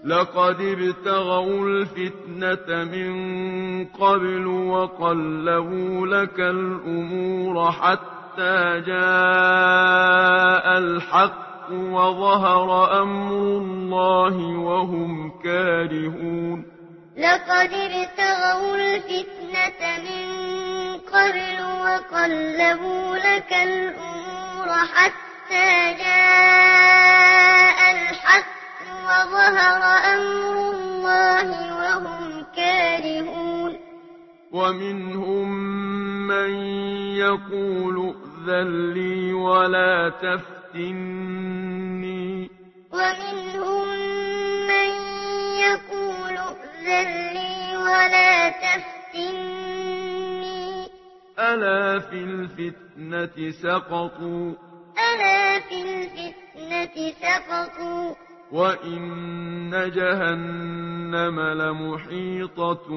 لقد ابتغوا الفتنة من قبل وقلبوا لك الأمور حتى جاء الحق وظهر أمر الله وهم كارهون لقد ابتغوا الفتنة من قبل وقلبوا لك الأمور حتى جاء الحق وظهر أمر الله وهم كارهون ومنهم من يقول ائذن لي ولا تفتني ومنهم من يقول ائذن لي ولا تفتني ألا في الفتنة سقطوا ألا في الفتنة سقطوا وإن جهنم لمحيطة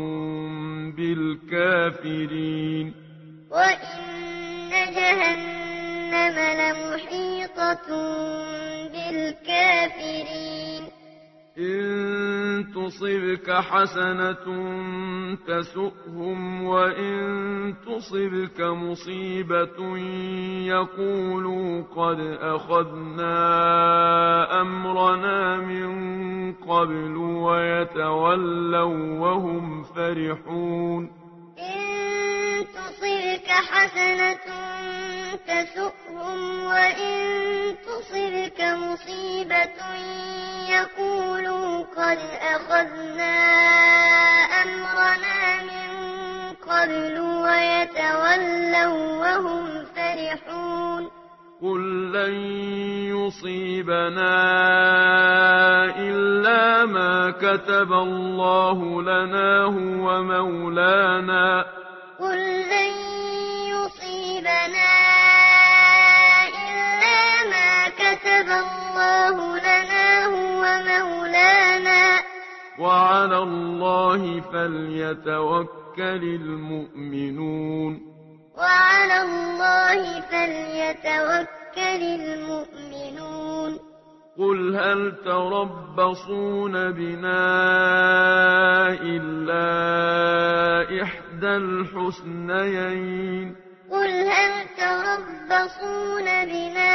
بالكافرين وإن جهنم لمحيطة بالكافرين إن تصبك حسنة تسؤهم وإن تصبك مصيبة يقولوا قد أخذنا أمرنا من قبل ويتولوا وهم فرحون إن تصبك حسنة تسؤهم وإن تصبك مصيبة يقولوا قد أخذنا أمرنا من قبل ويتولوا وهم فرحون قل لن يصيبنا إلا ما كتب الله لنا هو مولانا قل لن يصيبنا إلا ما كتب الله لنا هو مولانا وعلى الله فليتوكل المؤمنون وعلى الله فليتوكل المؤمنون قل هل تربصون بنا إلا إحدى الحسنيين قل هل تربصون بنا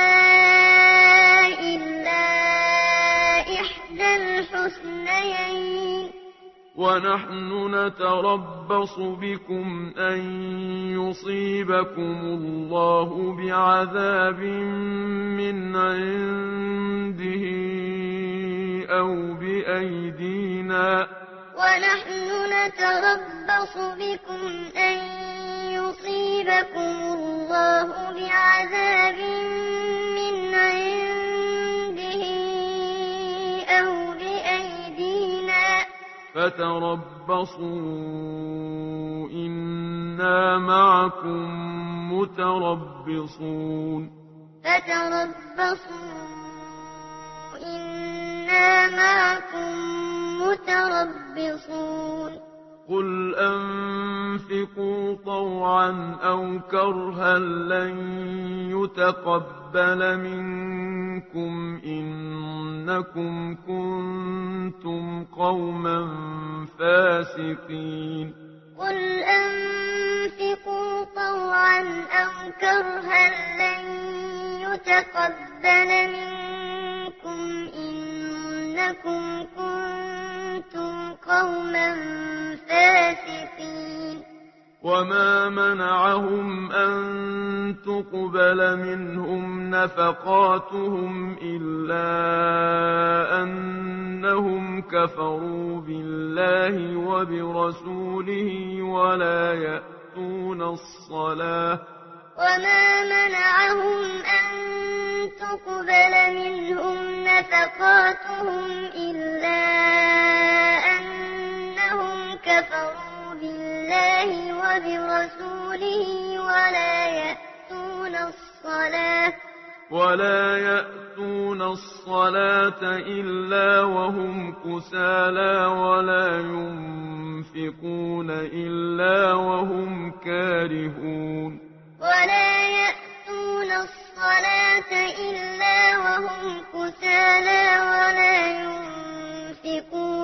إلا إحدى الحسنيين ونحن نتربص بكم أن يصيبكم الله بعذاب من عنده أو بأيدينا ونحن نتربص بكم أن يصيبكم الله بعذاب من عنده أو بأيدينا فتربصوا إنا معكم متربصون فتربصوا إنا معكم متربصون قل أنفقوا طوعا أو كرها لن يتقبل منكم إنكم كنتم قوما فاسقين قل أنفقوا طوعا أو كرها لن يتقبل منكم إنكم كنتم قوما فاسقين وما منعهم أن تقبل منهم نفقاتهم إلا أنهم كفروا بالله وبرسوله ولا يأتون الصلاة وما منعهم أن تقبل منهم نفقاتهم إلا أنهم كفروا بالله وبرسوله ولا يأتون الصلاة إلا وهم كسالى ولا ينفقون إلا وهم كارهون ولا يأتون الصلاة إلا وهم كسالى ولا ينفقون ينفقون